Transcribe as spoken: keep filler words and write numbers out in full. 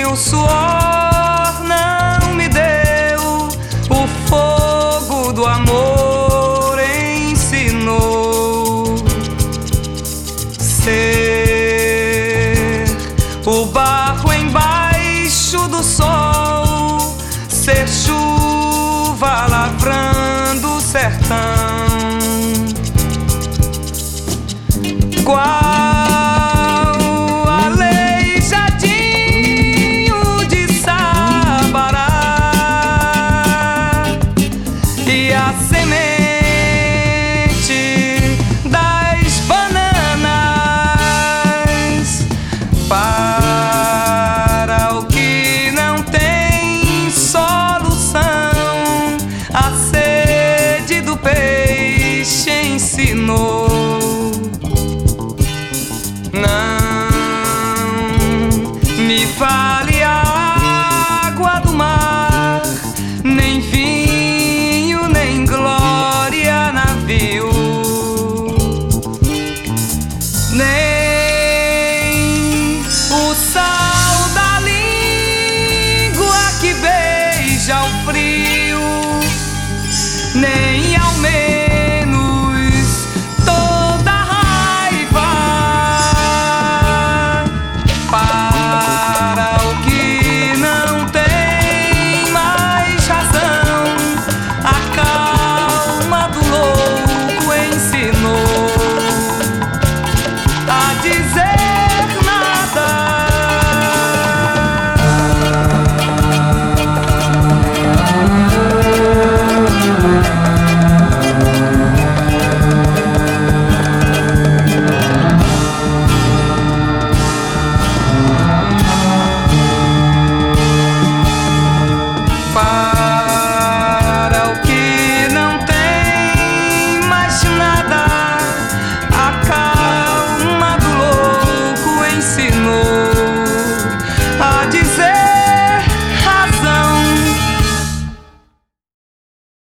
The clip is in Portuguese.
o suor não me deu, o fogo do amor ensinou. Ser o barro embaixo do sol, ser chuva lavrando o sertão. Qual aleijadinho de Sabará, e a semente das bananas para o que não tem solução. A sede do peixe ensinou. Não me vale a água do mar, nem vinho, nem glória, navio, nem o sal da língua que beija o frio, nem ao menos far.